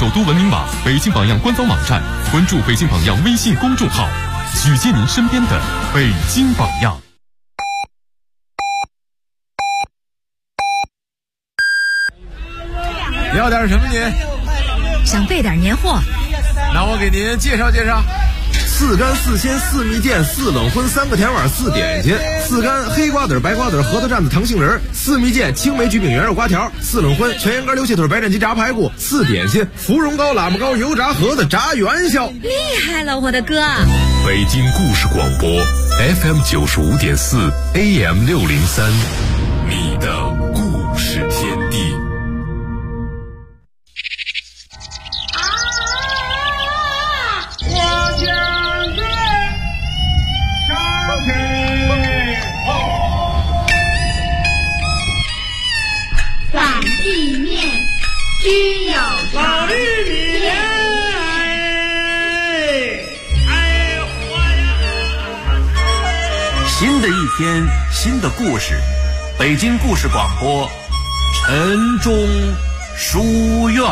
首都文明网、北京榜样官方网站，关注北京榜样微信公众号，举荐您身边的北京榜样。 要点什么您？ 想备点年货， 那我给您介绍介绍。4干4鲜4蜜饯4冷荤3个甜碗4点心，4干黑瓜子白瓜子核桃蘸子糖杏仁，4蜜饯青梅菊饼圆肉瓜条，4冷荤全羊肝溜蟹腿白斩鸡炸排骨，4点心芙蓉糕喇嘛糕油炸盒子炸元宵。 厉害了我的哥！ 北京故事广播 FM 95.4 AM 603，你的故事天地。 地面均有老玉米， 新的一天，新的故事，北京故事广播，晨钟书院。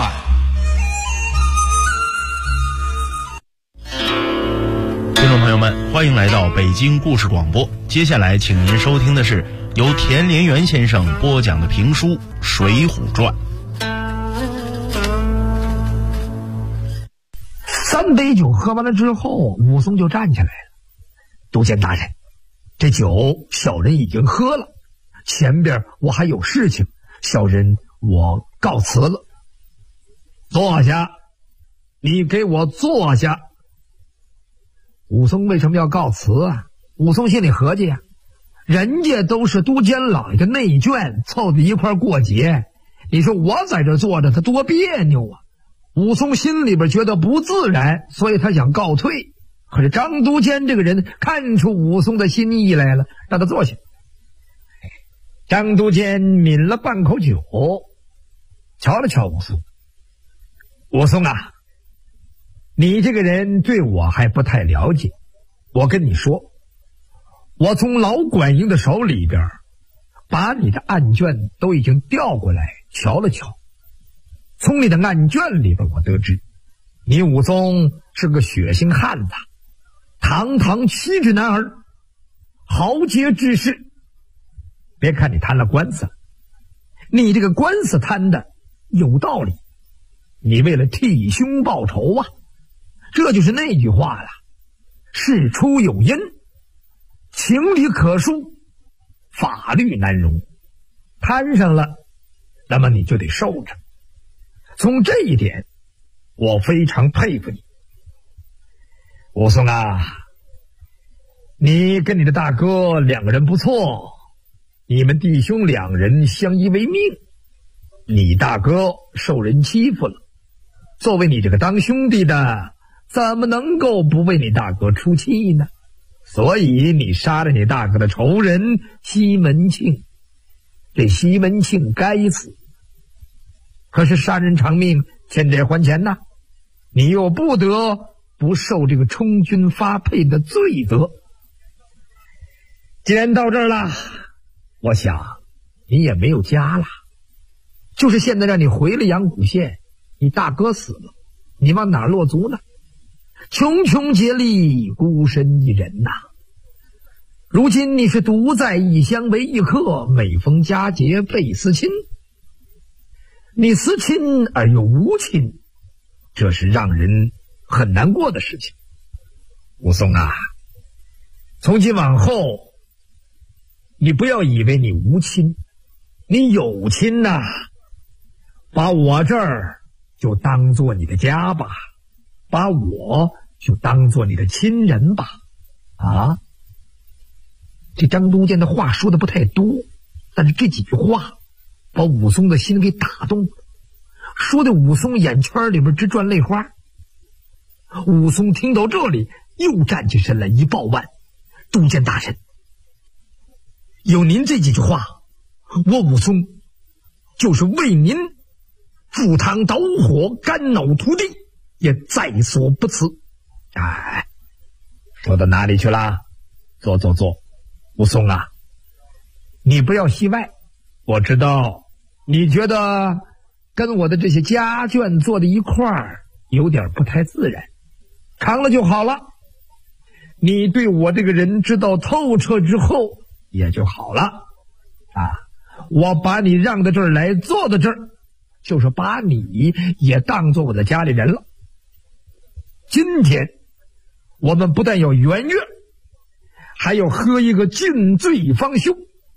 听众朋友们，欢迎来到北京故事广播。接下来，请您收听的是由田连元先生播讲的评书《水浒传》。 3杯酒喝完了之后，武松就站起来了。督监大人，这酒小人已经喝了，前边我还有事情，小人我告辞了。坐下，你给我坐下。武松为什么要告辞啊？武松心里合计啊，人家都是都监老爷的内眷，凑在一块过节，你说我在这坐着他多别扭啊。武松心里边觉得不自然，所以他想告退。可是张都监这个人看出武松的心意来了，让他坐下。张都监抿了半口酒，瞧了瞧武松。武松啊，你这个人对我还不太了解，我跟你说，我从老管营的手里边把你的案卷都已经调过来瞧了瞧。从你的案卷里边我得知，你武松是个血性汉子，堂堂旗帜男儿，豪杰之士。别看你贪了官司，你这个官司贪的有道理，你为了替兄报仇啊。这就是那句话了，事出有因，情理可恕，法律难容。摊上了，那么你就得受着。从这一点，我非常佩服你。武松啊，你跟你的大哥两个人不错，你们弟兄两人相依为命。你大哥受人欺负了，作为你这个当兄弟的，怎么能够不为你大哥出气呢？所以你杀了你大哥的仇人西门庆。这西门庆该死，可是杀人偿命，欠债还钱呐，你又不得不受这个充军发配的罪责。既然到这儿了，我想你也没有家了，就是现在让你回了阳谷县，你大哥死了，你往哪儿落足呢？穷穷竭力，孤身一人呐。如今你是独在异乡为异客，每逢佳节倍思亲。你思亲而又无亲，这是让人很难过的事情。武松啊，从今往后，你不要以为你无亲，你有亲呐，把我这儿就当做你的家吧，把我就当做你的亲人吧。啊，这张都监的话说的不太多，但是这几句话把武松的心给打动了，说的武松眼圈里边直转泪花。武松听到这里，又站起身来一抱腕：都监大人，有您这几句话，我武松就是为您赴汤蹈火，肝脑涂地，也在所不辞。哎，说到哪里去了？坐。武松啊，你不要戏外，我知道你觉得跟我的这些家眷坐在一块儿，有点不太自然。长了就好了，你对我这个人知道透彻之后也就好了啊！我把你让到这儿来，坐到这儿，就是把你也当做我的家里人了。今天我们不但要圆月，还要喝一个尽醉方休。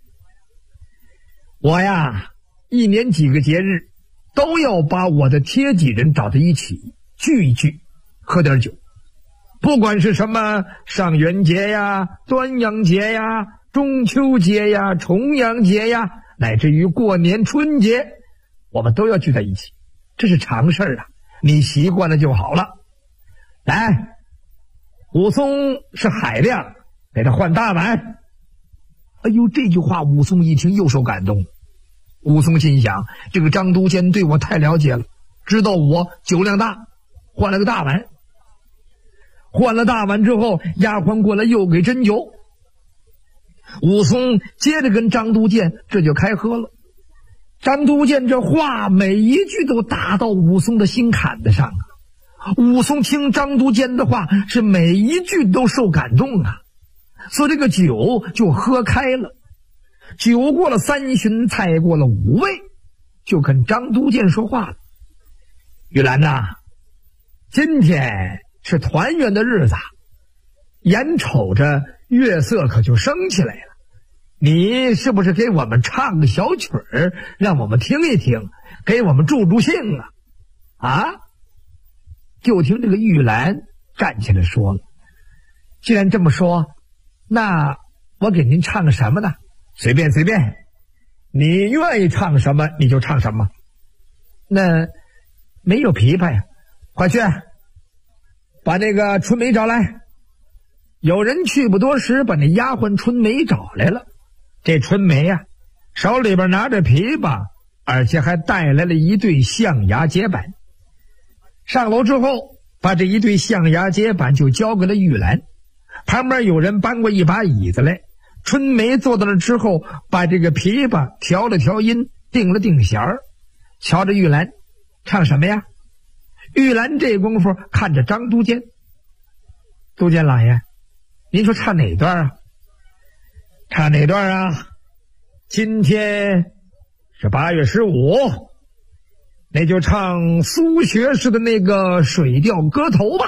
我呀，一年几个节日都要把我的贴己人找在一起聚一聚，喝点酒。不管是什么上元节呀、端阳节呀、中秋节呀、重阳节呀，乃至于过年春节，我们都要聚在一起，这是常事啊，你习惯了就好了。来，武松是海量，给他换大碗。哎呦，这句话武松一听又受感动。武松心想，这个张都监对我太了解了，知道我酒量大，换了个大碗。换了大碗之后，丫鬟过来又给斟酒。武松接着跟张都监这就开喝了。张都监这话每一句都打到武松的心坎子上啊。武松听张都监的话是每一句都受感动啊，所以这个酒就喝开了。酒过了3巡，菜过了5味，就跟张都监说话了。玉兰呐，今天是团圆的日子，眼瞅着月色可就升起来了，你是不是给我们唱个小曲儿，让我们听一听，给我们助助兴啊？就听这个玉兰站起来说了，既然这么说，那我给您唱个什么呢？随便，你愿意唱什么你就唱什么。那没有琵琶呀，快去把那个春梅找来。有人去不多时，把那丫鬟春梅找来了。这春梅呀，手里边拿着琵琶，而且还带来了一对象牙节板。上楼之后，把这一对象牙节板就交给了玉兰。旁边有人搬过一把椅子来，春梅坐到那之后，把这个琵琶调了调音，定了定弦儿。瞧着玉兰唱什么呀？玉兰这功夫看着张都监，都监老爷，您说唱哪段啊？唱哪段啊？今天是8月15，那就唱苏学士的那个《水调歌头》吧。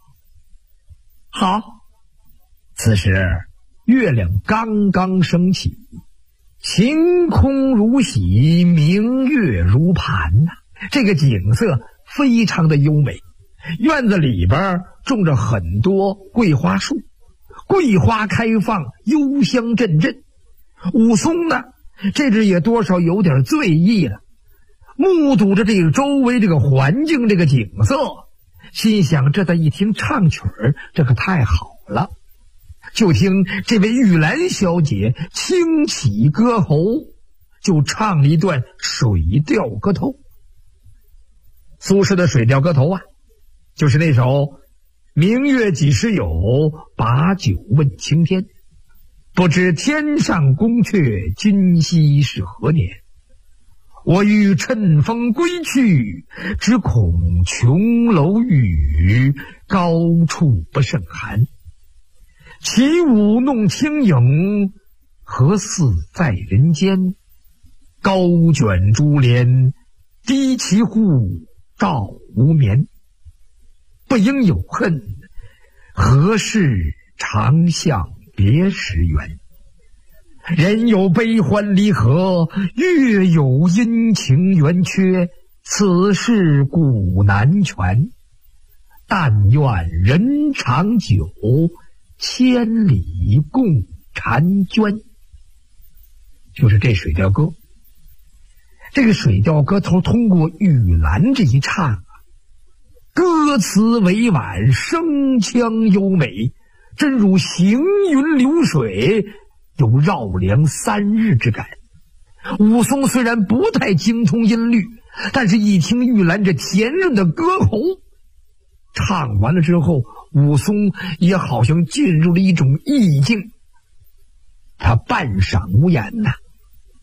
好。此时月亮刚刚升起，晴空如洗，明月如盘呐，这个景色非常的优美。院子里边种着很多桂花树，桂花开放，幽香阵阵。武松呢，这只也多少有点醉意了，目睹着这个周围这个环境，这个景色，心想这再一听唱曲儿，这可太好了。就听这位玉兰小姐轻启歌喉，就唱了一段水调歌头。苏轼的水调歌头啊，就是那首明月几时有，把酒问青天，不知天上宫阙，今夕是何年。我欲乘风归去，只恐琼楼玉宇，高处不胜寒。起舞弄清影，何似在人间。高卷珠帘，低绮户，照无眠。不应有恨，何事长向别时圆。人有悲欢离合，月有阴晴圆缺，此事古难全。但愿人长久，千里共婵娟。就是这水调歌。这个水调歌头通过玉兰这一唱啊，歌词委婉，声腔优美，真如行云流水，有绕梁3日之感。武松虽然不太精通音律，但是一听玉兰这甜润的歌喉，唱完了之后，武松也好像进入了一种意境，他半晌无言呐。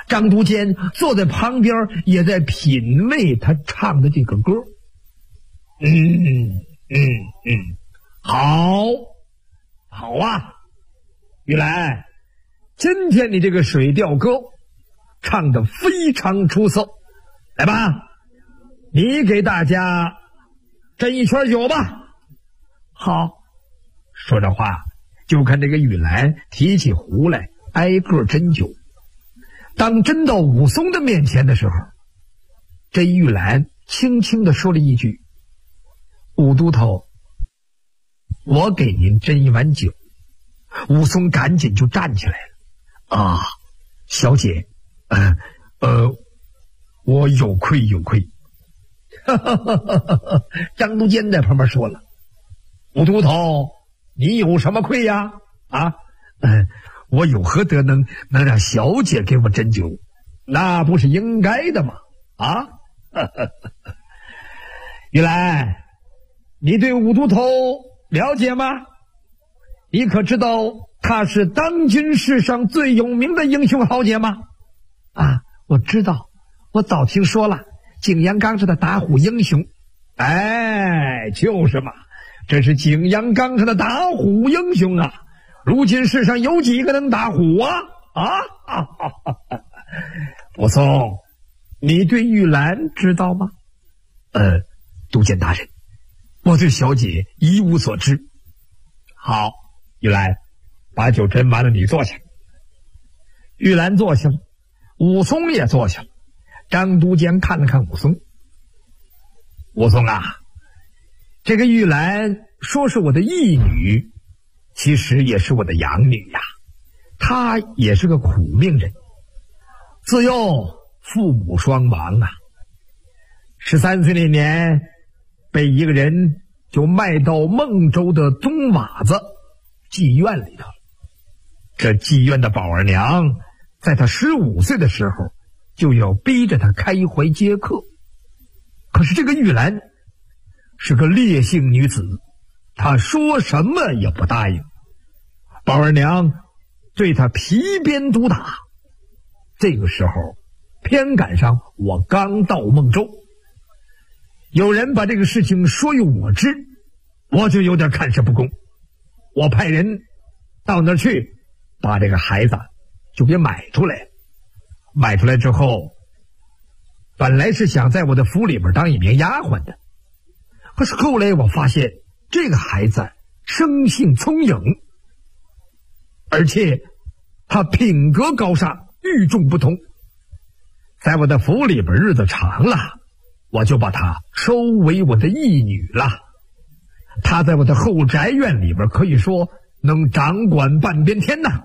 张都监坐在旁边也在品味他唱的这个歌。好啊，玉兰，今天你这个水调歌唱得非常出色，来吧，你给大家斟一圈酒吧。好，说着话就看这个玉兰提起壶来挨个斟酒。当斟到武松的面前的时候，这玉兰轻轻地说了一句：武都头，我给您斟一碗酒。武松赶紧就站起来了。啊，小姐，我有愧。张都监在旁边说了：武都头，你有什么愧呀？我有何德能让小姐给我斟酒？那不是应该的吗？玉兰，你对武都头了解吗？你可知道他是当今世上最有名的英雄豪杰吗？我知道，我早听说了，景阳冈上的打虎英雄。就是嘛，这是景阳冈上的打虎英雄啊！如今世上有几个能打虎啊？武松，你对玉兰知道吗？都监大人，我对小姐一无所知。好，玉兰，把酒斟完了，你坐下。玉兰坐下了，武松也坐下了。张都监看了看武松：武松啊，这个玉兰说是我的义女，其实也是我的养女呀。她也是个苦命人，自幼父母双亡啊。13岁那年，被一个人就卖到孟州的东瓦子妓院里头了。这妓院的宝儿娘在她15岁的时候就要逼着她开怀接客，可是这个玉兰是个烈性女子，她说什么也不答应。宝儿娘对她皮鞭毒打。这个时候偏赶上我刚到孟州，有人把这个事情说与我知，我就有点看事不公。我派人到那儿去，把这个孩子就给买出来。买出来之后，本来是想在我的府里边当一名丫鬟的，可是后来我发现这个孩子生性聪颖，而且他品格高尚，与众不同。在我的府里边日子长了，我就把她收为我的义女了。她在我的后宅院里边可以说能掌管半边天呐。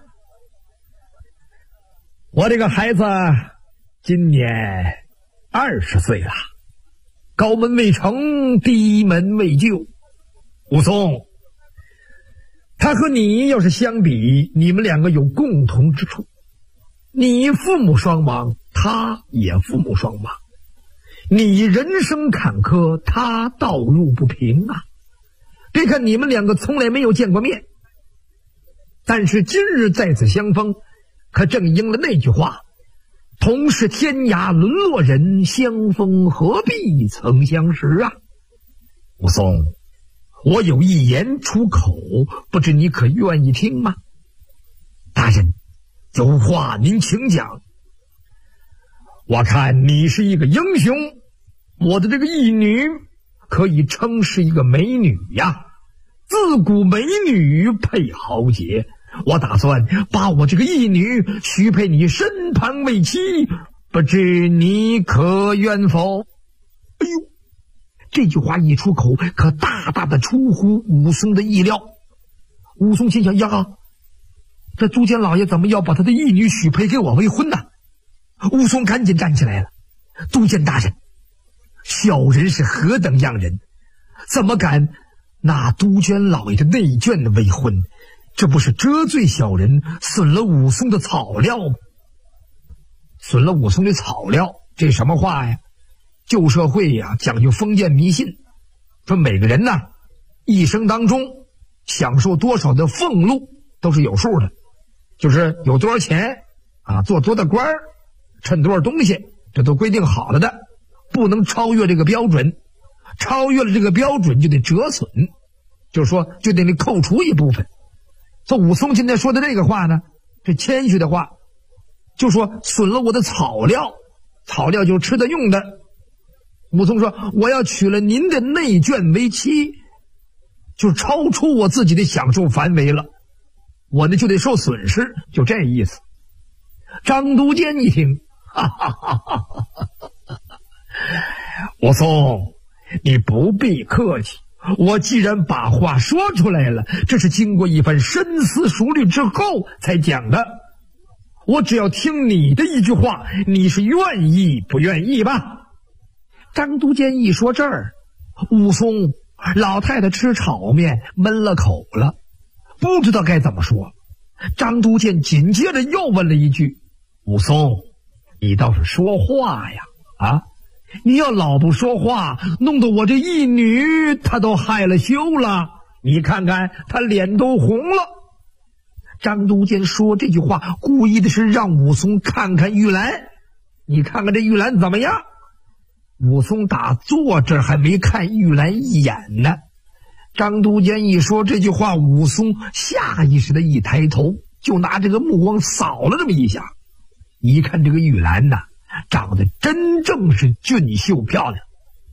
我这个孩子今年20岁了，高门未成，低门未就。武松，他和你要是相比，你们两个有共同之处。你父母双亡，他也父母双亡，你人生坎坷，他道路不平啊。别看你们两个从来没有见过面，但是今日在此相逢，可正应了那句话：同是天涯沦落人，相逢何必曾相识啊。武松，我有一言出口，不知你可愿意听吗？大人，有话您请讲。我看你是一个英雄，我的这个义女可以称是一个美女呀。自古美女配豪杰，我打算把我这个义女许配你身旁为妻，不知你可愿否？哎呦，这句话一出口，可大大的出乎武松的意料。武松心想：呀，这都监老爷怎么要把他的义女许配给我为婚呢？武松赶紧站起来了：都监大人，小人是何等样人，怎么敢拿都监老爷的内眷为婚？这不是遮罪小人，损了武松的草料吗？损了武松的草料，这什么话呀？旧社会呀，讲究封建迷信，说每个人呢一生当中享受多少的俸禄都是有数的，就是有多少钱啊，做多大官称多少东西，这都规定好了的，不能超越这个标准，超越了这个标准就得折损，就是说就得扣除一部分。这武松今天说的这个话呢，这谦虚的话，就说损了我的草料，草料就是吃的用的。武松说我要娶了您的内眷为妻，就超出我自己的享受范围了，我呢就得受损失，就这意思。张都监一听，哈哈哈哈哈哈，武松，你不必客气，我既然把话说出来了，这是经过一番深思熟虑之后才讲的，我只要听你的一句话，你是愿意不愿意吧？张都监一说这儿，武松老太太吃炒面闷了口了，不知道该怎么说。张都监紧接着又问了一句，武松，你倒是说话呀啊！你要老不说话，弄得我这义女她都害了羞了，你看看她脸都红了。张都监说这句话故意的是让武松看看玉兰，你看看这玉兰怎么样。武松打坐这还没看玉兰一眼呢，张都监一说这句话，武松下意识的一抬头，就拿这个目光扫了这么一下，一看这个玉兰呐，长得真正是俊秀漂亮，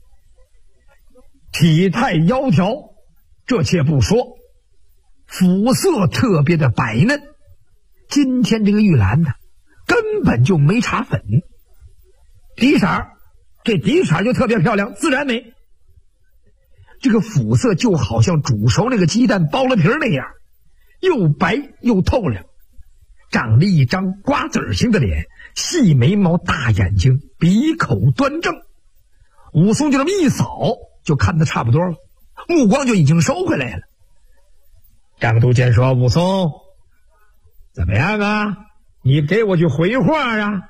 体态窈窕，这且不说，肤色特别的白嫩。今天这个玉兰呢，根本就没擦粉，底色，这底色就特别漂亮，自然美。这个肤色就好像煮熟那个鸡蛋剥了皮那样，又白又透亮，长了一张瓜子型的脸，细眉毛大眼睛，鼻口端正。武松就这么一扫，就看得差不多了，目光就已经收回来了。张都监说，武松怎么样啊，你给我句回话啊。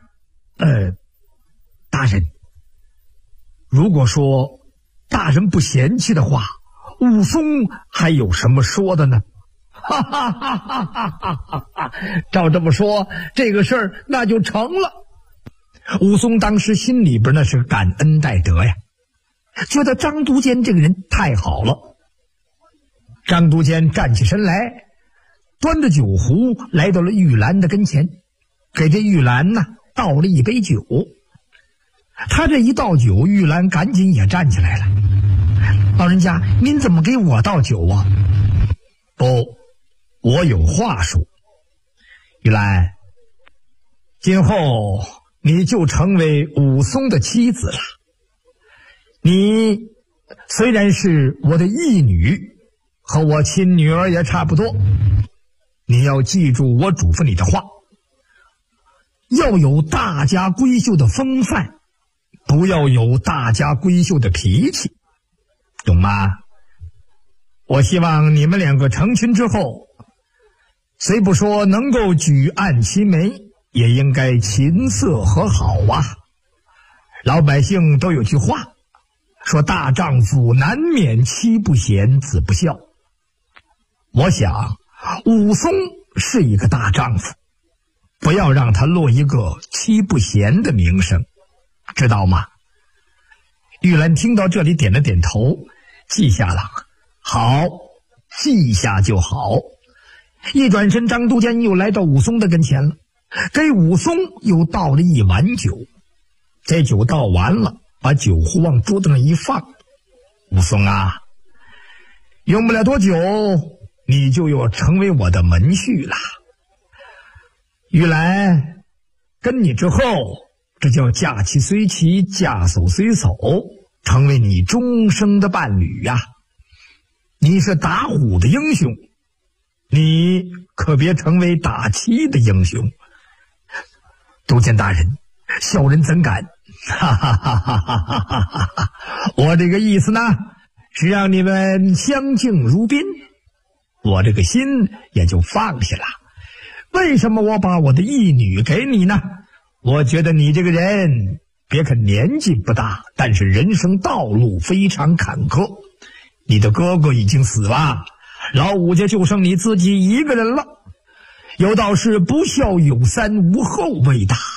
大人，如果说大人不嫌弃的话，武松还有什么说的呢？哈哈哈哈哈哈！照这么说，这个事儿那就成了。武松当时心里边那是感恩戴德呀，觉得张都监这个人太好了。张都监站起身来，端着酒壶来到了玉兰的跟前，给这玉兰呢倒了一杯酒。他这一倒酒，玉兰赶紧也站起来了。老人家，您怎么给我倒酒啊？不，我有话说。玉兰，今后你就成为武松的妻子了。你虽然是我的义女，和我亲女儿也差不多，你要记住我嘱咐你的话，要有大家闺秀的风范，不要有大家闺秀的脾气，懂吗？我希望你们两个成亲之后，虽不说能够举案齐眉，也应该琴瑟和好啊。老百姓都有句话说，大丈夫难免妻不贤子不孝。我想武松是一个大丈夫，不要让他落一个妻不贤的名声，知道吗？玉兰听到这里点了点头，记下了。好，记下就好。一转身，张都监又来到武松的跟前了，给武松又倒了一碗酒。这酒倒完了，把酒壶往桌子上一放。武松啊，用不了多久，你就要成为我的门婿了。玉兰跟你之后，这叫嫁妻虽妻，嫁叟虽叟，成为你终生的伴侣呀。你是打虎的英雄，你可别成为打妻的英雄。都监大人，小人怎敢？哈哈哈哈哈哈哈！我这个意思呢，是让你们相敬如宾，我这个心也就放下了。为什么我把我的义女给你呢？我觉得你这个人别看年纪不大，但是人生道路非常坎坷。你的哥哥已经死了，老武家就剩你自己一个人了。有道是不孝有三，无后为大。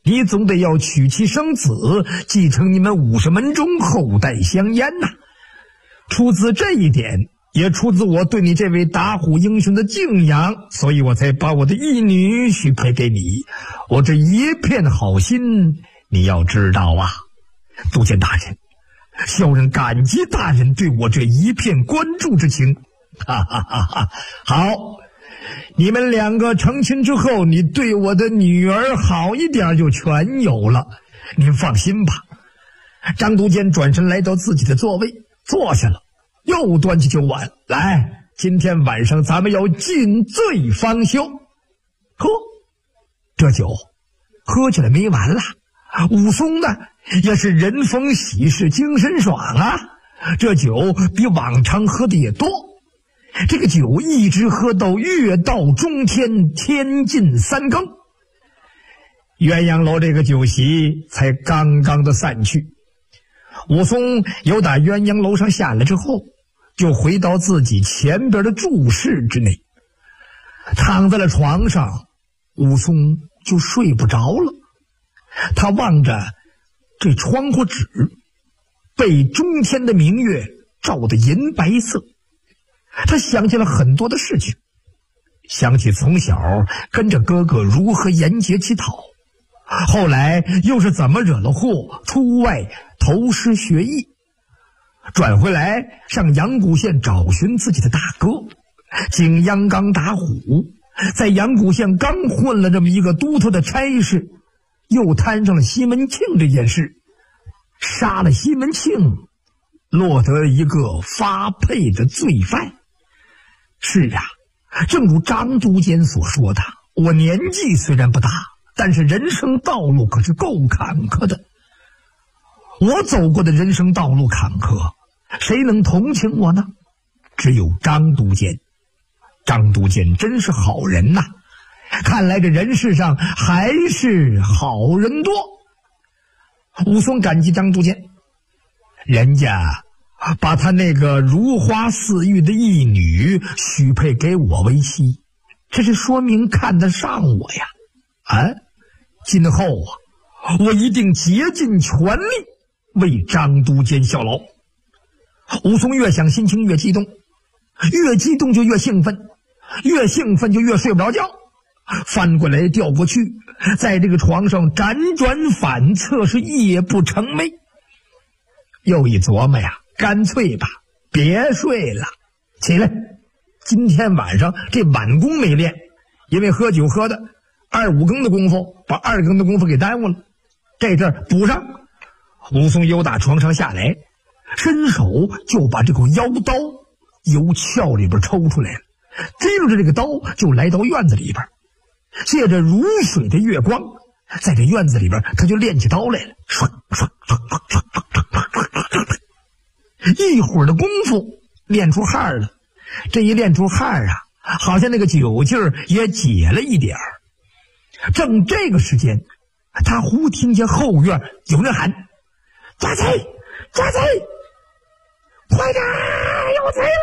你总得要娶妻生子，继承你们50门中后代香烟呐。出自这一点，也出自我对你这位打虎英雄的敬仰，所以我才把我的义女许配给你。我这一片好心，你要知道啊。督监大人，小人感激大人对我这一片关注之情。哈哈哈哈！好，你们2个成亲之后，你对我的女儿好一点就全有了。您放心吧。张督监转身来到自己的座位，坐下了，又端起酒碗来，今天晚上咱们要尽醉方休。喝，这酒喝起来没完了。武松呢，也是人逢喜事精神爽啊，这酒比往常喝的也多。这个酒一直喝到月到中天，天近3更，鸳鸯楼这个酒席才刚刚的散去。武松由打鸳鸯楼上下来之后，就回到自己前边的住室之内，躺在了床上，武松就睡不着了。他望着这窗户纸，被中天的明月照得银白色，他想起了很多的事情，想起从小跟着哥哥如何沿街乞讨，后来又是怎么惹了祸，出外投师学艺，转回来上阳谷县找寻自己的大哥，经央冈打虎，在阳谷县刚混了这么一个都头的差事，又摊上了西门庆这件事，杀了西门庆，落得一个发配的罪犯。是啊，正如张督监所说的，我年纪虽然不大，但是人生道路可是够坎坷的。我走过的人生道路坎坷，谁能同情我呢？只有张督监。张督监真是好人呐，看来这人世上还是好人多。武松感激张督监，人家把他那个如花似玉的义女许配给我为妻，这是说明看得上我呀。今后啊，我一定竭尽全力为张督监效劳。武松越想心情越激动，越激动就越兴奋，越兴奋就越睡不着觉，翻过来调过去，在这个床上辗转反侧，是夜不成寐。又一琢磨呀，干脆吧，别睡了，起来，今天晚上这晚功没练，因为喝酒喝的2、5更的功夫，把2更的功夫给耽误了，这阵儿补上。武松由打床上下来，伸手就把这口腰刀由鞘里边抽出来了，提着这个刀就来到院子里边，借着如水的月光，在这院子里边他就练起刀来了，唰唰唰唰唰唰，一会儿的功夫练出汗了。这一练出汗啊，好像那个酒劲儿也解了一点儿。正这个时间，他忽听见后院有人喊：“抓贼！抓贼！快点，有贼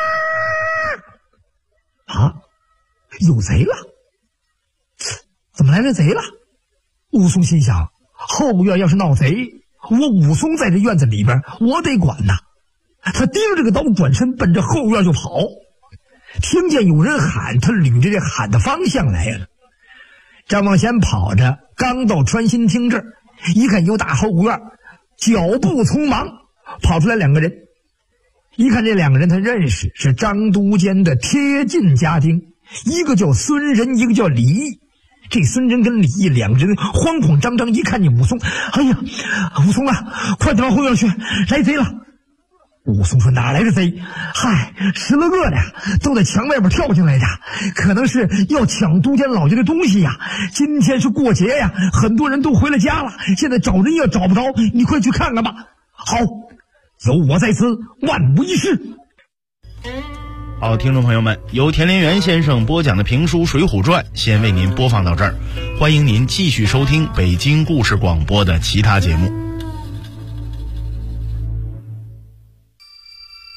啦！”啊，有贼了？怎么来了贼了？武松心想，后院要是闹贼，我武松在这院子里边，我得管呐。他提着这个刀转身奔着后院就跑，听见有人喊，他捋着这喊的方向来了。正往前跑着，刚到穿心厅这儿，一看有打后院，脚步匆忙跑出来2个人。一看这2个人他认识，是张督监的贴近家丁，一个叫孙仁，一个叫李毅。这孙仁跟李毅2个人慌慌张张，一看见武松，哎呀，武松啊，快点往后院去，来贼了！武松说：“哪来的贼？嗨，10来个的呀，都在墙外边跳进来的，可能是要抢督监老爷的东西呀。今天是过节呀，很多人都回了家了，现在找人也找不着，你快去看看吧。”好，有我在此，万无一失。 好，听众朋友们，由田连元先生播讲的评书《水浒传》先为您播放到这儿，欢迎您继续收听北京故事广播的其他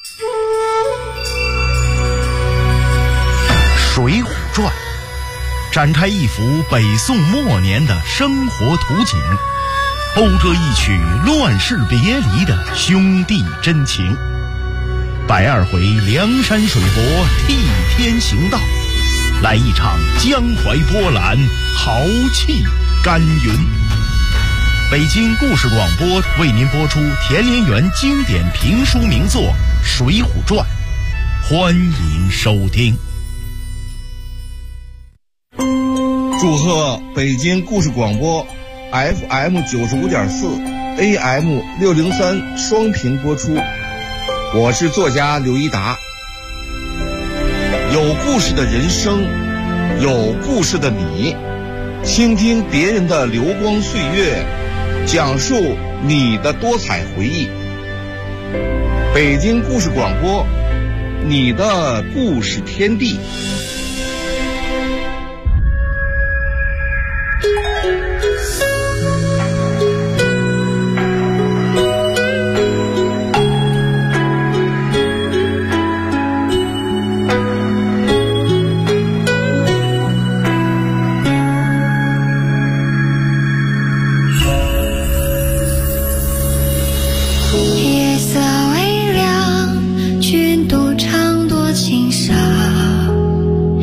节目。《水浒传》 展开一幅北宋末年的生活图景，讴歌一曲乱世别离的兄弟真情。120回梁山水泊替天行道，来一场江淮波澜，豪气干云。北京故事广播为您播出田连元经典评书名作《水浒传》，欢迎收听。 祝贺北京故事广播 FM 95.4 AM 603双频播出。我是作家刘一达。有故事的人生，有故事的你，倾听别人的流光岁月，讲述你的多彩回忆。北京故事广播，你的故事天地。 夜色微凉，君独唱多情伤。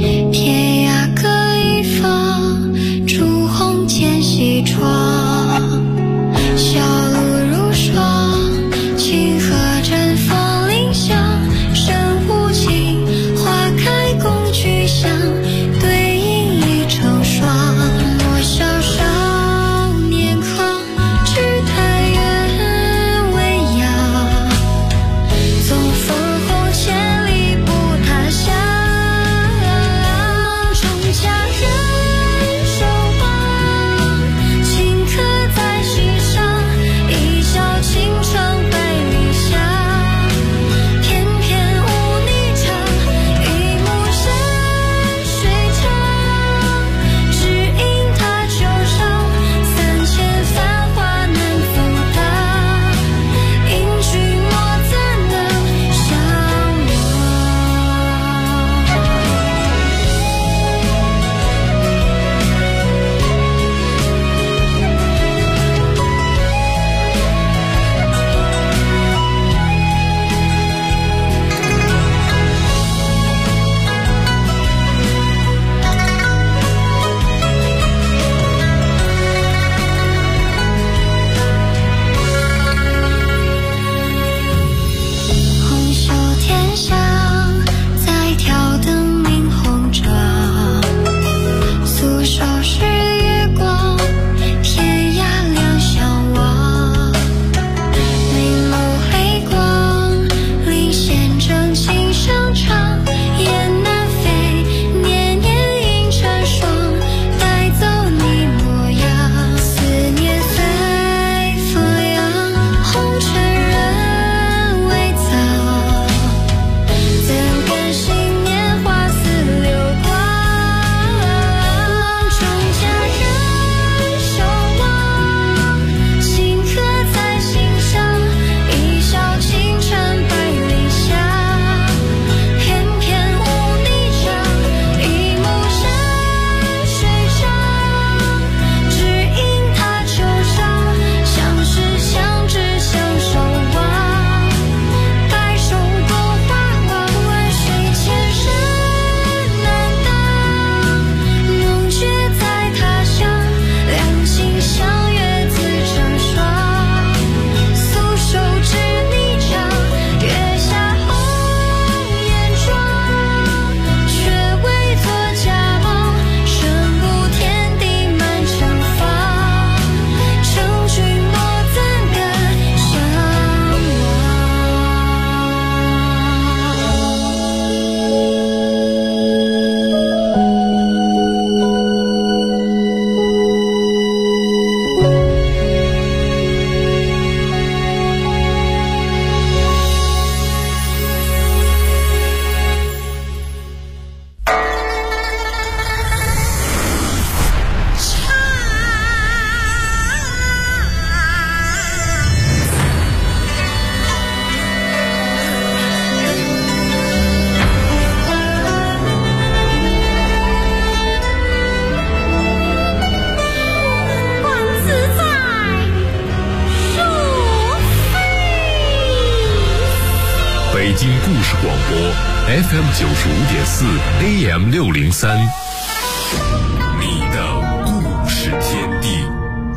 北京故事广播 FM 95.4 AM 603，你的故事天地。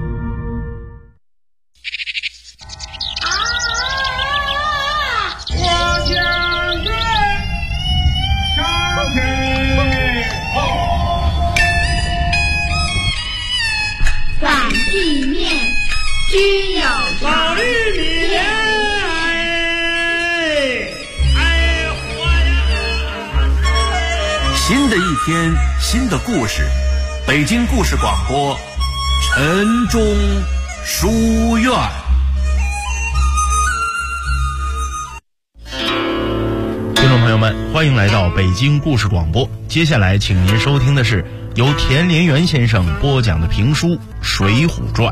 反地面均有老绿米莲， 新的一天，新的故事，北京故事广播，晨钟书院。 听众朋友们，欢迎来到北京故事广播。接下来，请您收听的是由田连元先生播讲的评书《水浒传》。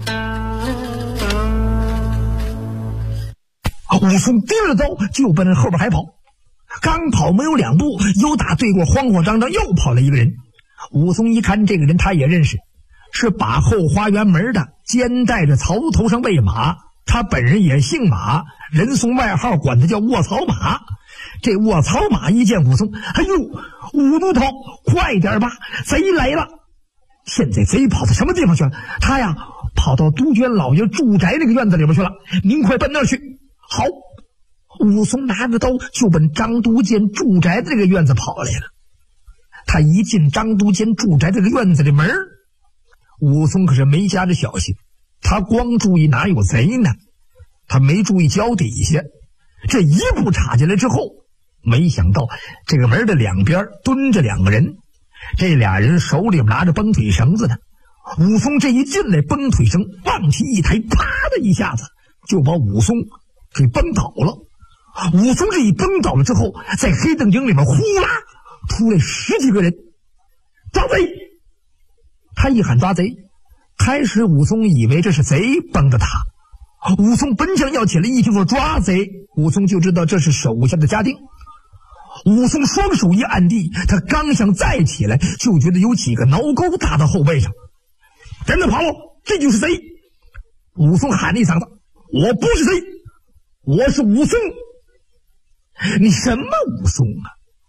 武松提了刀就奔后边还跑，刚跑没有2步，又打对过慌慌张张又跑了一个人。武松一看这个人他也认识，是把后花园门的肩带着槽头上喂马，他本人也姓马，人送外号管他叫卧槽马。这卧槽马一见武松，哎呦，武奴头快点吧，贼来了！现在贼跑到什么地方去了？他呀跑到杜鹃老爷住宅那个院子里边去了，您快奔那儿去。好，武松拿着刀就奔张都监住宅的这个院子跑来了。他一进张都监住宅这个院子的门，武松可是没加着小心，他光注意哪有贼呢，他没注意脚底下。这一步插进来之后，没想到这个门的两边蹲着2个人，这俩人手里拿着绷腿绳子呢。武松这一进来，绷腿绳往起一抬，啪的一下子就把武松给绷倒了。武松这一绷倒了之后，在黑灯影里面呼啦出来10几个人，抓贼！他一喊抓贼，开始武松以为这是贼帮着他。武松本想要起来，一听说抓贼，武松就知道这是手下的家丁。武松双手一按地，他刚想再起来，就觉得有几个挠钩打到后背上。跟着跑，这就是贼！武松喊了一嗓子：“我不是贼，我是武松！”你什么武松啊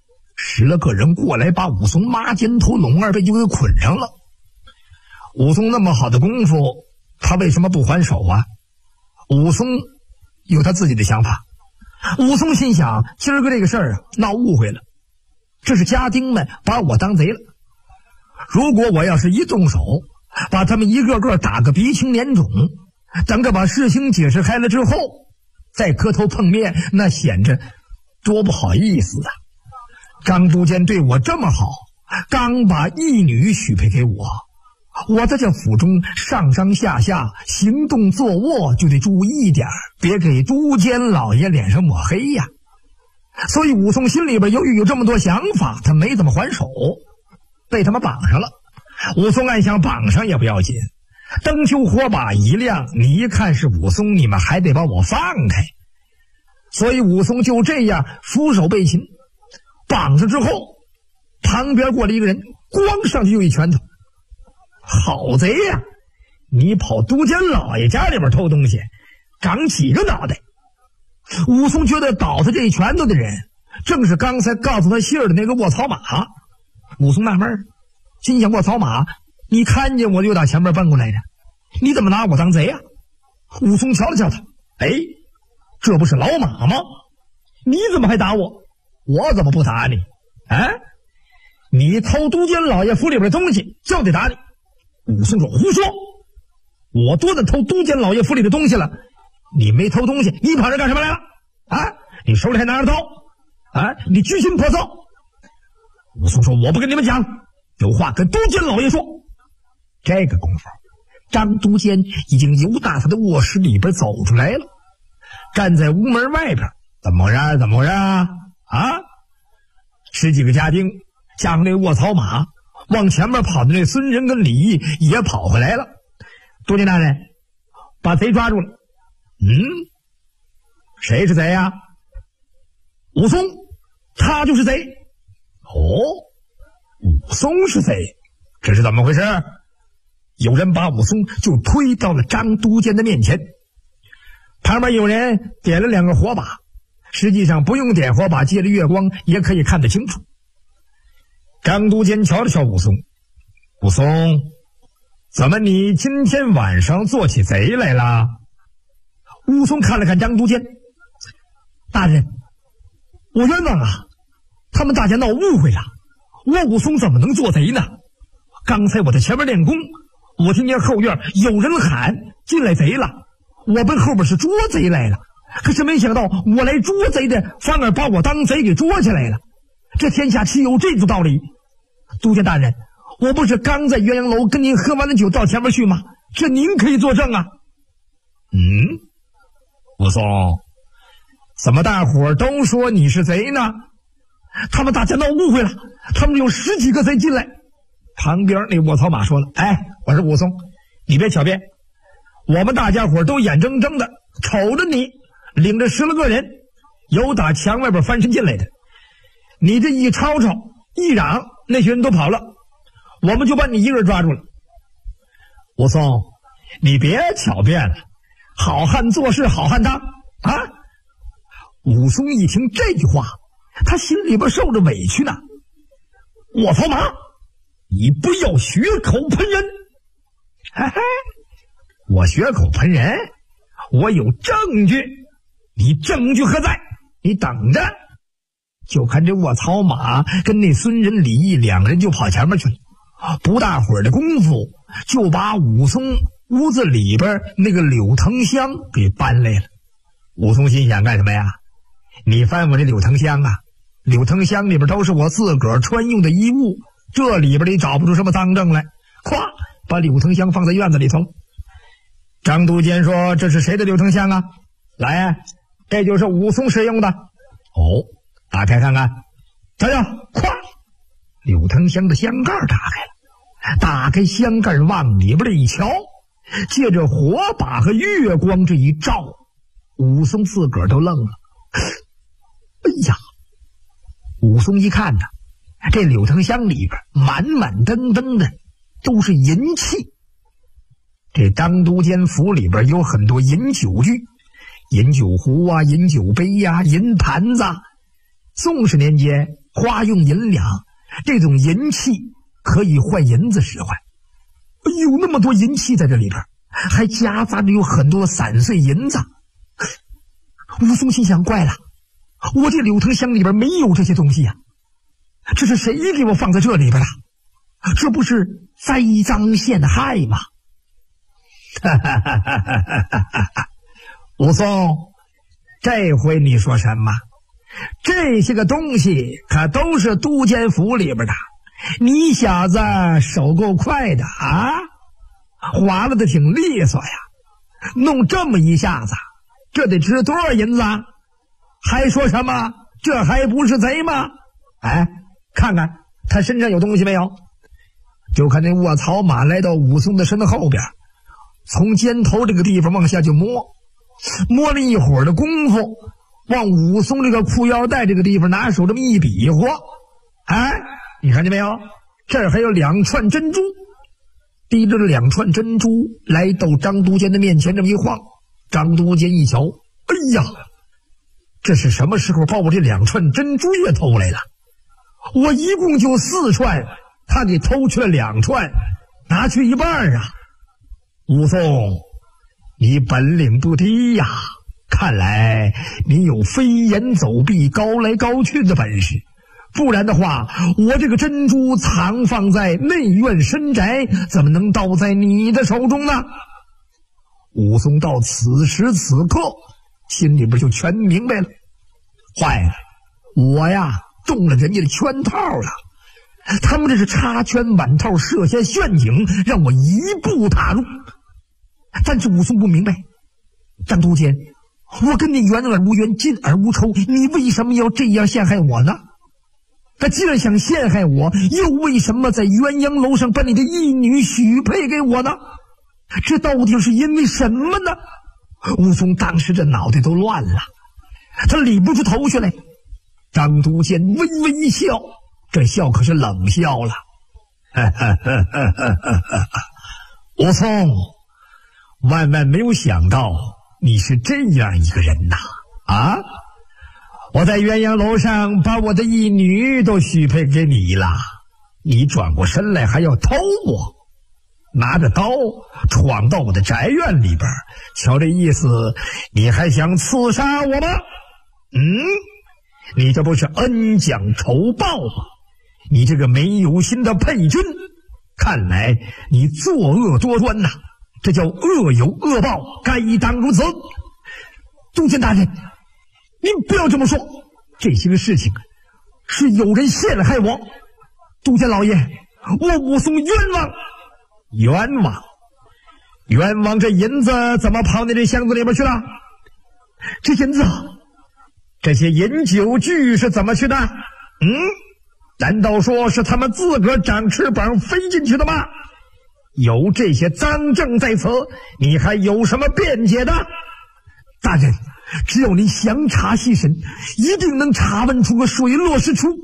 ？10个人过来，把武松抹肩头拢2背就给捆上了。武松那么好的功夫，他为什么不还手啊？武松有他自己的想法。武松心想，今儿个这个事儿闹误会了，这是家丁们把我当贼了。如果我要是一动手，把他们一个个打个鼻青脸肿，等着把事情解释开了之后再磕头碰面，那显着多不好意思啊！张都监对我这么好，刚把义女许配给我，我在这府中上上下下行动坐卧就得注意一点，别给都监老爷脸上抹黑呀。所以武松心里边由于有这么多想法，他没怎么还手，被他们绑上了。武松暗想，绑上也不要紧，灯球火把一亮，你一看是武松，你们还得把我放开。所以武松就这样俯首背擒，绑上之后，旁边过来一个人，咣上去就一拳头。好贼呀！你跑都监老爷家里边偷东西，长几个脑袋？武松觉得倒他这一拳头的人，正是刚才告诉他信儿的那个卧槽马。武松纳闷，心想：卧槽马，你看见我就打前面奔过来的，你怎么拿我当贼啊？武松瞧了瞧他，哎，这不是老马吗？你怎么还打我？我怎么不打你？啊？你偷都监老爷府里边的东西，就得打你。武松说：“胡说！我多的偷都监老爷府里的东西了，你没偷东西，你跑这干什么来了？啊？你手里还拿着刀？啊？你居心叵测！”武松说：“我不跟你们讲，有话跟都监老爷说。”这个功夫，张都监已经由大他的卧室里边走出来了，站在屋门外边。怎么着？怎么着？啊？10几个家丁加上那卧槽马，往前面跑的那孙仁跟李毅也跑回来了。都监大人，把贼抓住了。谁是贼呀？武松，他就是贼。武松是贼，这是怎么回事？有人把武松就推到了张都监的面前，旁边有人点了2个火把， 实际上不用点火把借着月光也可以看得清楚。张都监瞧了瞧武松，武松，怎么你今天晚上做起贼来了？武松看了看张都监，大人，我冤枉啊！他们大家闹误会了，我武松怎么能做贼呢？刚才我在前面练功，我听见后院有人喊进来贼了，我奔后边是捉贼来了，可是没想到我来捉贼的反而把我当贼给捉起来了，这天下岂有这种道理？都监大人，我不是刚在鸳鸯楼跟您喝完了酒到前面去吗？这您可以作证啊。武松，怎么大伙都说你是贼呢？他们大家闹误会了，他们有10几个贼进来。旁边那卧槽马说了，我是武松，你别巧辩，我们大家伙都眼睁睁的瞅着你领着10来个人有打墙外边翻身进来的，你这一吵吵一嚷，那些人都跑了，我们就把你一个人抓住了。武松，你别巧辩了，好汉做事好汉当啊！武松一听这句话，他心里边受着委屈呢。我操马，你不要血口喷人！我血口喷人，我有证据，你证据何在？你等着！就看这卧槽马跟那孙仁李毅2个人就跑前面去了，不大会儿的功夫就把武松屋子里边那个柳藤箱给搬来了。武松心想干什么呀？你翻我这柳藤箱啊，柳藤箱里边都是我自个儿穿用的衣物，这里边你找不出什么赃证来。咵，把柳藤箱放在院子里头。张都监说，这是谁的柳藤箱啊？来，这就是武松使用的。打开看看。瞧瞧，咵，柳藤箱的箱盖打开了，打开箱盖往里边这一瞧，借着火把和月光这一照，武松自个儿都愣了。哎呀，武松一看呢，这柳藤箱里边满满登登的都是银器。这张都监府里边有很多银酒具，银酒壶啊，银酒杯啊，银盘子。宋氏年间花用银两，这种银器可以换银子使唤。有那么多银器在这里边，还夹杂着有很多散碎银子。武松心想，怪了，我这柳藤箱里边没有这些东西呀，这是谁给我放在这里边的？这不是栽赃陷害吗？武松，这回你说什么？这些个东西可都是都监府里边的，你小子手够快的啊，划拉的挺利索呀，弄这么一下子，这得值多少银子啊？还说什么这还不是贼吗？看看他身上有东西没有。就看那卧槽马来到武松的身后边，从肩头这个地方往下就摸了一会儿的功夫，往武松这个裤腰带这个地方拿手这么一比划，你看见没有？这儿还有2串珍珠，提着2串珍珠来到张都监的面前这么一晃。张都监一瞧，哎呀，这是什么时候把我这2串珍珠也偷来了？我一共就4串，他给偷去了2串，拿去一半啊！武松，你本领不低呀，看来你有飞檐走壁高来高去的本事，不然的话，我这个珍珠藏放在内院深宅，怎么能倒在你的手中呢？武松到此时此刻心里边就全明白了，坏了，我呀中了人家的圈套了，他们这是插圈挽套，设下陷阱，让我一步踏入。但是武松不明白，张都监，我跟你远而无冤，近而无仇，你为什么要这样陷害我呢？他既然想陷害我，又为什么在鸳鸯楼上把你的义女许配给我呢？这到底是因为什么呢？武松当时这脑袋都乱了，他理不出头绪来。张都监微微一笑，这笑可是冷笑了。武松，万万没有想到你是这样一个人呐！ 我在鸳鸯楼上把我的一女都许配给你了，你转过身来还要偷我，拿着刀闯到我的宅院里边，瞧这意思，你还想刺杀我吗？你这不是恩将仇报吗？你这个没有心的配军，看来你作恶多端呐，这叫恶有恶报，该当如此。督监大人，您不要这么说，这些个事情是有人陷害我。督监老爷，我武松冤枉。冤枉这银子怎么跑你这箱子里边去了？这银子，这些饮酒具是怎么去的？难道说是他们自个长翅膀飞进去的吗？有这些赃证在此，你还有什么辩解的？大人，只要您详查细审，一定能查问出个水落石出。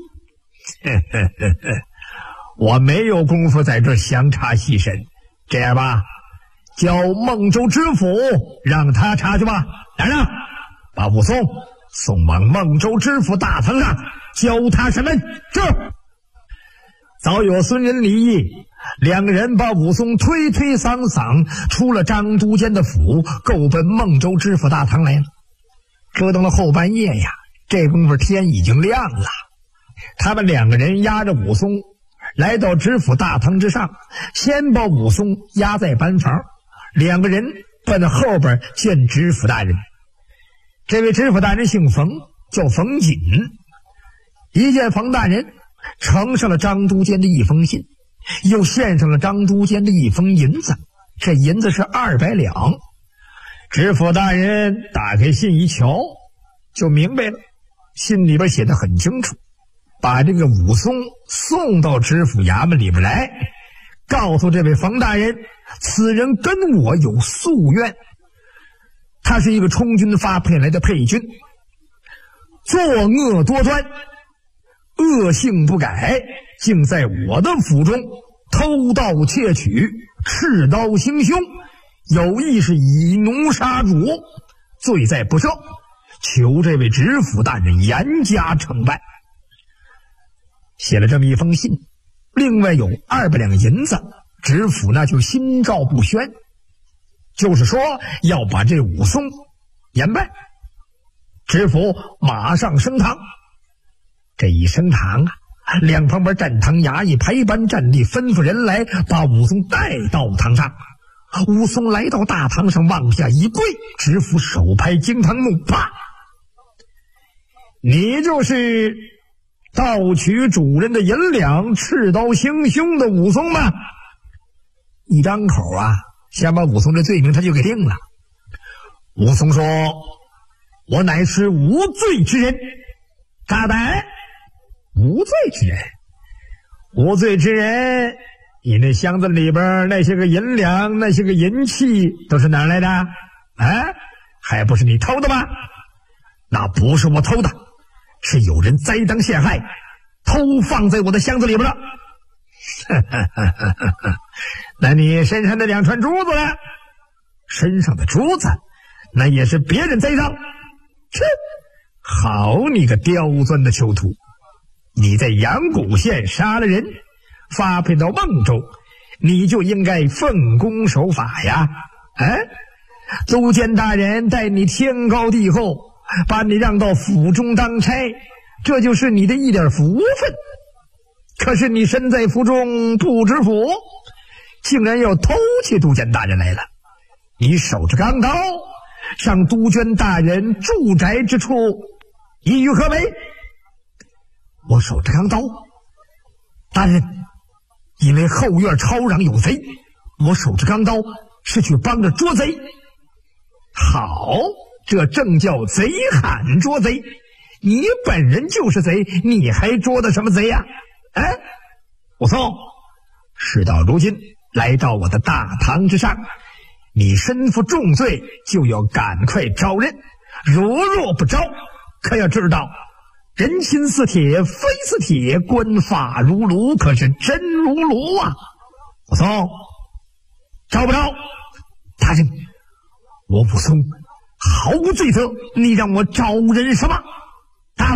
我没有功夫在这详查细审，这样吧，叫孟州知府让他查去吧。来人，把武松送往孟州知府大堂上，教他审问。是。早有孙仁礼义，两个人把武松推推搡搡出了张都监的府，够奔孟州知府大堂来了。折腾了后半夜呀，这功夫天已经亮了。他们两个人押着武松来到知府大堂之上，先把武松押在班房，两个人奔到后边见知府大人。这位知府大人姓冯，叫冯锦。一见冯大人，呈上了张都监的一封信，又献上了张都监的一封银子，这银子是200两。知府大人打开信一瞧，就明白了，信里边写得很清楚，把这个武松送到知府衙门里边来，告诉这位冯大人，此人跟我有宿怨，他是一个充军发配来的配军，作恶多端，恶性不改，竟在我的府中偷盗窃取，持刀行凶，有意是以奴杀主，罪在不赦，求这位知府大人严加惩办。写了这么一封信，另外有200两银子，知府那就心照不宣，就是说要把这武松严办。知府马上升堂，这一升堂啊，两旁边站堂衙役排班站立，吩咐人来把武松带到堂上。武松来到大堂上，往下一跪，知府手拍惊堂木，啪！你就是盗取主人的银两，持刀行凶的武松吗？一张口啊，先把武松这罪名他就给定了。武松说：我乃是无罪之人。大胆！无罪之人？无罪之人，你那箱子里边那些个银两，那些个银器都是哪来的？还不是你偷的吗？那不是我偷的，是有人栽赃陷害，偷放在我的箱子里边了。那你身上的2串珠子呢？身上的珠子那也是别人栽赃。好你个刁钻的囚徒，你在阳谷县杀了人，发配到孟州，你就应该奉公守法呀。都监大人待你天高地厚，把你让到府中当差，这就是你的一点福分。可是你身在府中不知府，竟然要偷窃都监大人来了。你手着钢刀上都监大人住宅之处，意欲何为？我手着钢刀，大人，因为后院吵嚷有贼，我手着钢刀是去帮着捉贼。好，这正叫贼喊捉贼，你本人就是贼，你还捉的什么贼呀？武松，事到如今来到我的大堂之上，你身负重罪，就要赶快招认，如若不招，可要知道人心似铁，非似铁，官法如炉，可是真如炉啊！武松，招不招？大人，我武松毫无罪责，你让我招人什么？大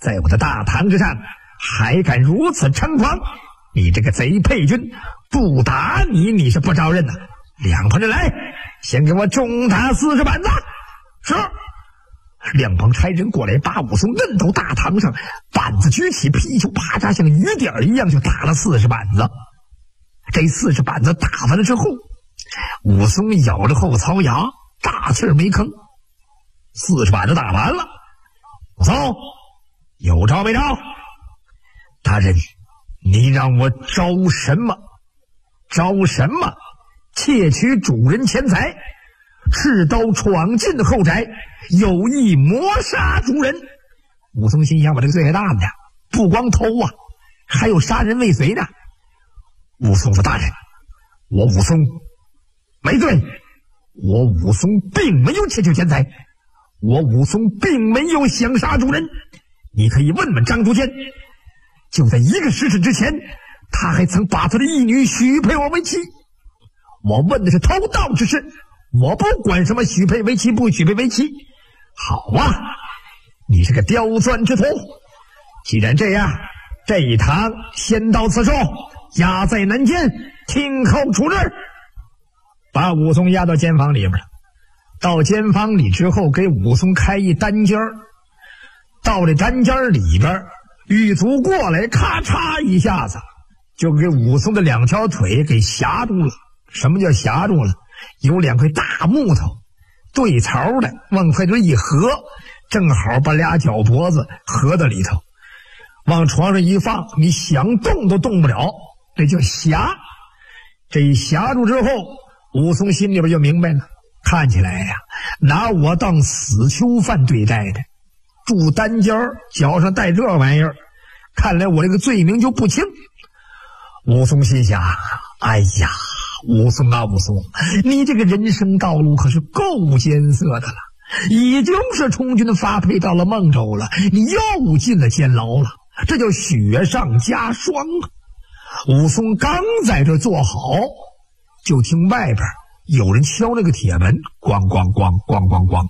在我的大堂之上还敢如此猖狂！你这个贼配军，不打你你是不招认的。两旁人来，先给我重打40板子。是。两旁差人过来，把武松摁到大堂上，板子举起，皮球啪嚓像雨点一样就打了40板子。这40板子打完了之后，武松咬着后槽牙，大气儿没吭。40板子打完了，武松有招没招？大人，你让我招什么？招什么？窃取主人钱财，持刀闯进后宅，有意谋杀主人。武松心想，我这个罪还大呢，不光偷啊，还有杀人未遂呢。武松说：“大人，我武松没罪，我武松并没有窃取钱财，我武松并没有想杀主人。你可以问问张竹仙，就在1个时辰之前，他还曾把他的义女许配我为妻。我问的是偷盗之事，我不管什么许配为妻不许配为妻。好啊，你是个刁钻之徒。既然这样，这一堂先到此处，押在南监，听候处置。把武松押到监房里边了。到监房里之后，给武松开一单间儿。到这单间里边，狱卒过来，咔嚓一下子就给武松的2条腿给夹住了。什么叫夹住了？有2块大木头对槽的，往怀里一合，正好把2脚脖子合到里头，往床上一放，你想动都动不了，这叫夹。这一夹住之后，武松心里边就明白了，看起来呀，拿我当死囚犯对待的，住单间脚上带这玩意儿，看来我这个罪名就不轻。武松心想，哎呀，武松啊武松，你这个人生道路可是够艰涩的了，已经是充军发配到了孟州了，你又进了监牢了，这叫雪上加霜啊！武松刚在这坐好，就听外边有人敲那个铁门，咣咣咣咣咣咣。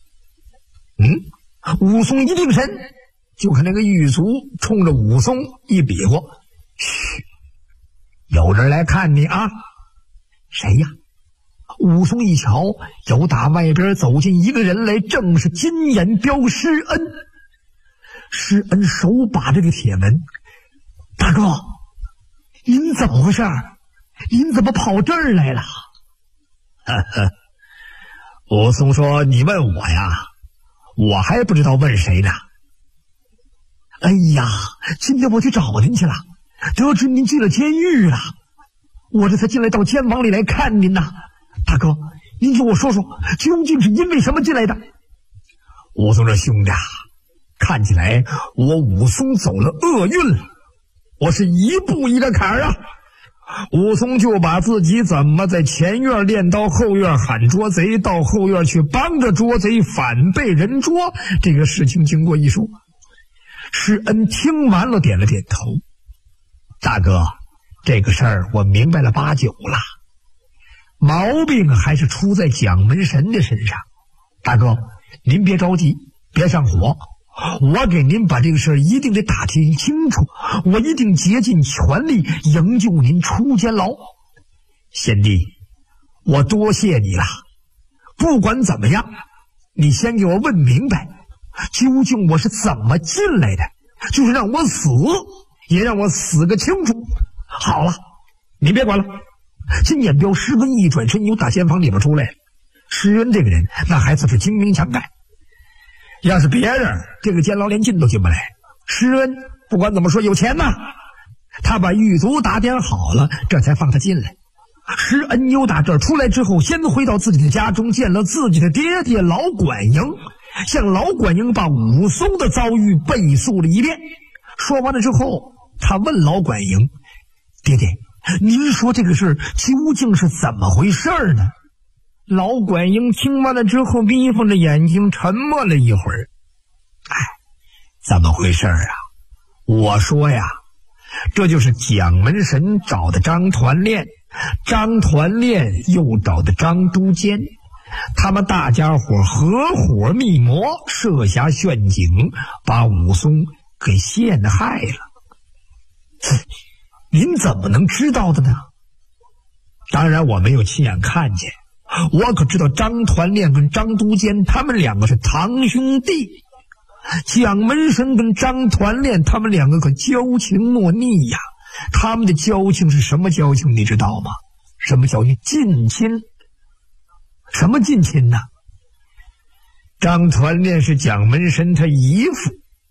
武松一定神，就看那个狱卒冲着武松一比划，嘘，有人来看你啊。谁呀？武松一瞧，由打外边走进一个人来，正是金眼彪施恩。施恩手把这个铁门，大哥，您怎么回事？您怎么跑这儿来了？武松说：“你问我呀，我还不知道问谁呢。哎呀，今天我去找您去了，得知您进了监狱了，我这才进来到监房里来看您呐。大哥，您给我说说，究竟是因为什么进来的？”武松说：“兄弟啊，看起来我武松走了厄运了，我是一步一个坎儿啊。”武松就把自己怎么在前院练到后院喊捉贼，到后院去帮着捉贼，反被人捉，这个事情经过一说。施恩听完了，点了点头：“大哥，这个事儿我明白了8、9了，毛病还是出在蒋门神的身上。大哥，您别着急，别上火，我给您把这个事儿一定得打听清楚，我一定竭尽全力营救您出监牢。贤弟，我多谢你了。不管怎么样，你先给我问明白，究竟我是怎么进来的，就是让我死也让我死个清楚。好了，你别管了。”金眼彪施恩一转身，由大监房里边出来了。施恩这个人那还算是精明强干，要是别人这个监牢连进都进不来。施恩不管怎么说有钱呐，他把狱卒打点好了，这才放他进来。施恩由打这儿出来之后，先回到自己的家中，见了自己的爹爹老管营，向老管营把武松的遭遇背述了一遍。说完了之后，他问老管营：“爹爹，您说这个事究竟是怎么回事呢？”老管营听完了之后，眯缝着眼睛沉默了一会儿。怎么回事啊？我说呀，这就是蒋门神找的张团练，张团练又找的张都监，他们大家伙合伙密谋，设下陷阱，把武松给陷害了。您怎么能知道的呢？当然我没有亲眼看见，我可知道张团练跟张都监他们两个是堂兄弟，蒋门神跟张团练他们两个可交情莫逆呀。他们的交情是什么交情你知道吗？什么交情？近亲。什么近亲呢？张团练是蒋门神他姨父。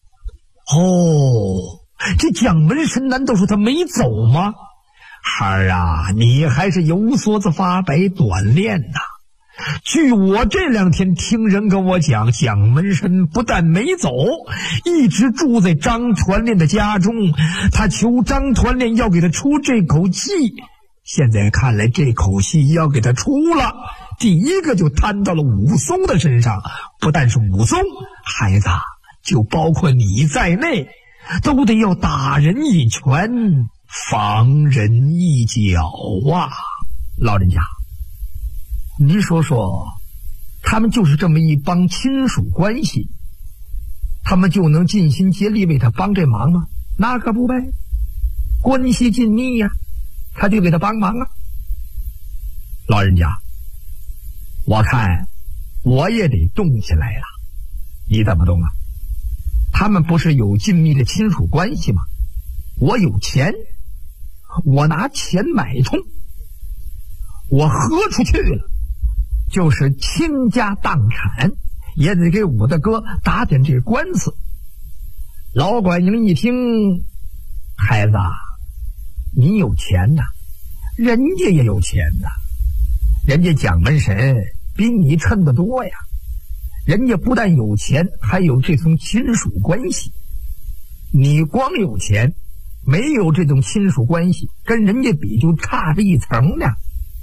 这蒋门神难道说他没走吗？孩儿啊，你还是有所子发白短练呐。据我这2天听人跟我讲，蒋门神不但没走，一直住在张团练的家中，他求张团练要给他出这口气。现在看来这口气要给他出了，第一个就摊到了武松的身上。不但是武松，孩子，就包括你在内，都得要打人一拳，防人一脚啊。老人家，您说说，他们就是这么一帮亲属关系，他们就能尽心竭力为他帮这忙吗？那可不呗，关系紧密呀，他就给他帮忙啊。老人家，我看我也得动起来了。你怎么动啊？他们不是有紧密的亲属关系吗？我有钱，我拿钱买通，我喝出去了，就是倾家荡产也得给我的哥打点这官司。老管营一听，孩子，你有钱呐，人家也有钱呐，人家蒋门神比你趁得多呀，人家不但有钱，还有这层亲属关系。你光有钱，没有这种亲属关系，跟人家比就差着一层呢。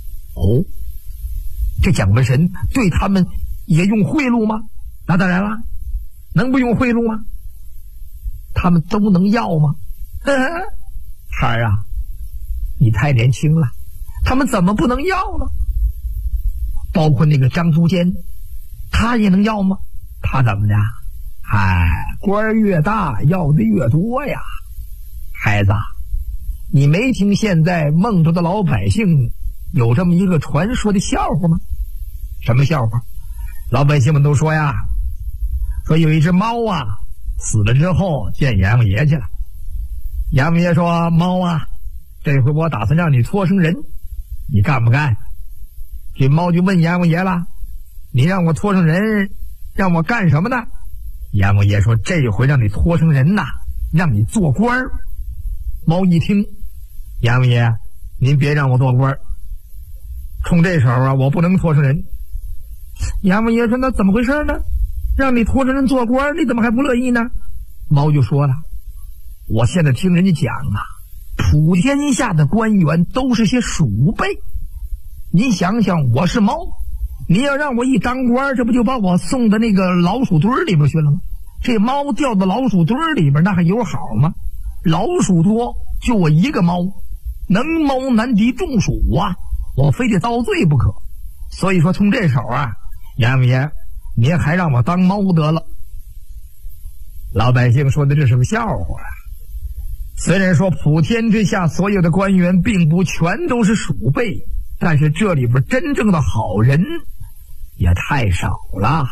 这蒋门神对他们也用贿赂吗？那当然了，能不用贿赂吗？他们都能要吗？孩儿啊，你太年轻了，他们怎么不能要呢？包括那个张都监，他也能要吗？他怎么的？官越大要的越多呀。孩子，你没听现在孟州的老百姓有这么一个传说的笑话吗？什么笑话？老百姓们都说呀，说有一只猫啊，死了之后见阎王爷去了。阎王爷说，猫啊，这回我打算让你托生人，你干不干？这猫就问阎王爷了，你让我托生人，让我干什么呢？阎王爷说，这回让你托生人呐，让你做官儿。猫一听，阎王爷，您别让我做官儿，冲这时候啊，我不能托生人。阎王爷说，那怎么回事呢？让你托生人做官儿，你怎么还不乐意呢？猫就说了，我现在听人家讲啊，普天下的官员都是些鼠辈，你想想，我是猫，你要让我一当官，这不就把我送到那个老鼠堆里边去了吗？这猫掉到老鼠堆里边，那还有好吗？老鼠多，就我一个猫，能猫难敌众鼠啊，我非得遭罪不可。所以说从这手啊，阎王爷，您还让我当猫得了。老百姓说的这是个笑话啊。虽然说普天之下所有的官员并不全都是鼠辈，但是这里边真正的好人也太少了。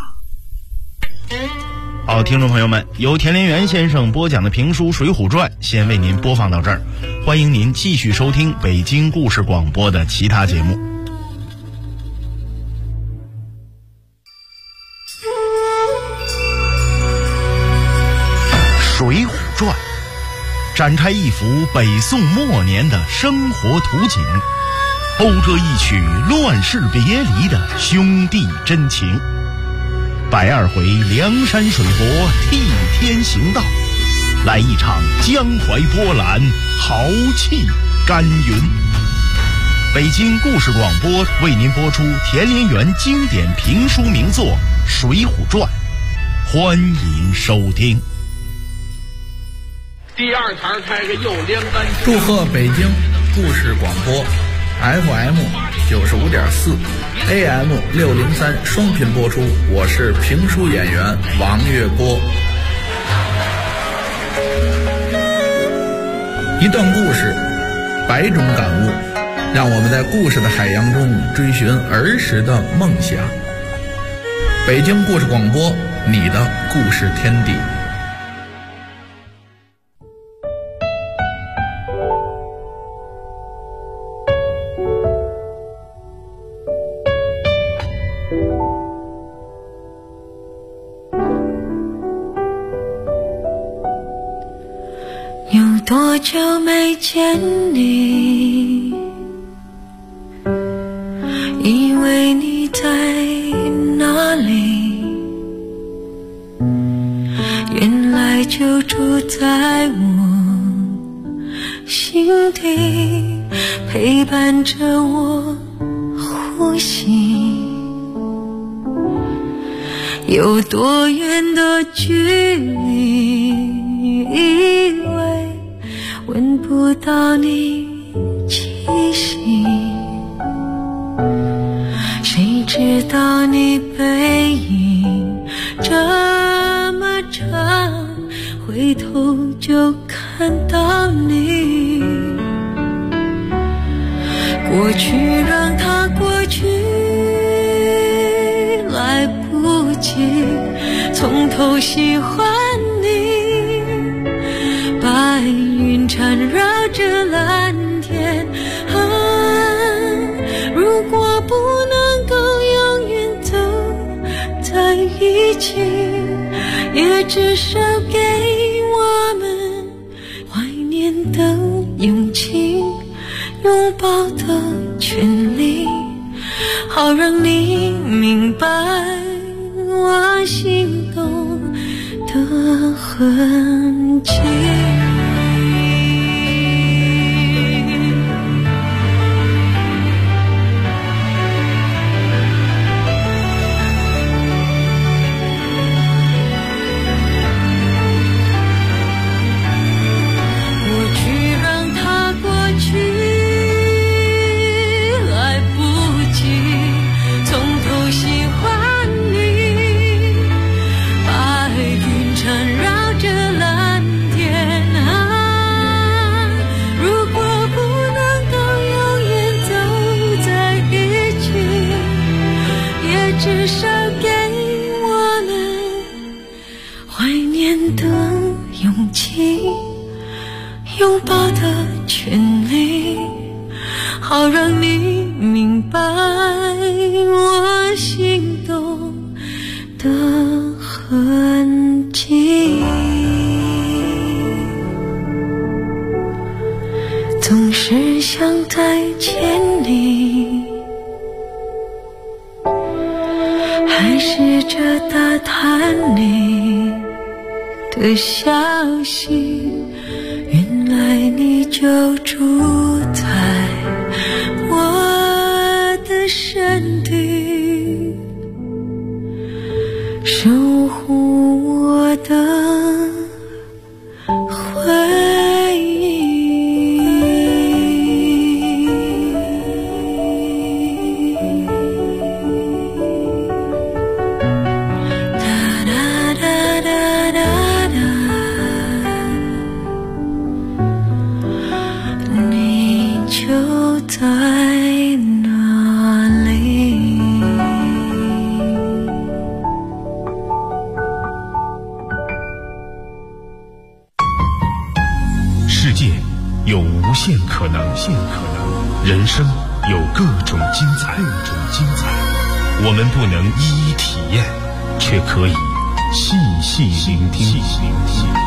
好，听众朋友们，由田连元先生播讲的评书《水浒传》先为您播放到这儿，欢迎您继续收听北京故事广播的其他节目。《水浒传》展开一幅北宋末年的生活图景，勾着一曲乱世别离的兄弟真情。120回梁山水泊替天行道，来一场江淮波澜，豪气干云。北京故事广播为您播出田连元经典评书名作《水浒传》，欢迎收听。 第二台开个又连单， 祝贺北京故事广播 FM 95.4 AM 603双频播出，我是评书演员王月波。 一段故事，100种感悟，让我们在故事的海洋中追寻儿时的梦想。北京故事广播，你的故事天地。 有多久没见你，以为你在哪里，原来就住在我心底，陪伴着我呼吸。有多远的距离，以为闻不到你气息，谁知道你背影这么长，回头就看到你。过去让它过去，来不及从头喜欢你。白云缠绕着蓝天，如果不能够永远走在一起，也至少给我们怀念的勇气，拥抱的权利，好让你明白我心动的痕迹。拥抱的权利，好让你明白我心动的痕迹。总是想再见你，还试着打探你的消息，原来你就住在我的身体，守护我的回忆。在哪里？ 世界有无限可能，人生有各种精彩。我们不能一一体验，却可以细细聆听。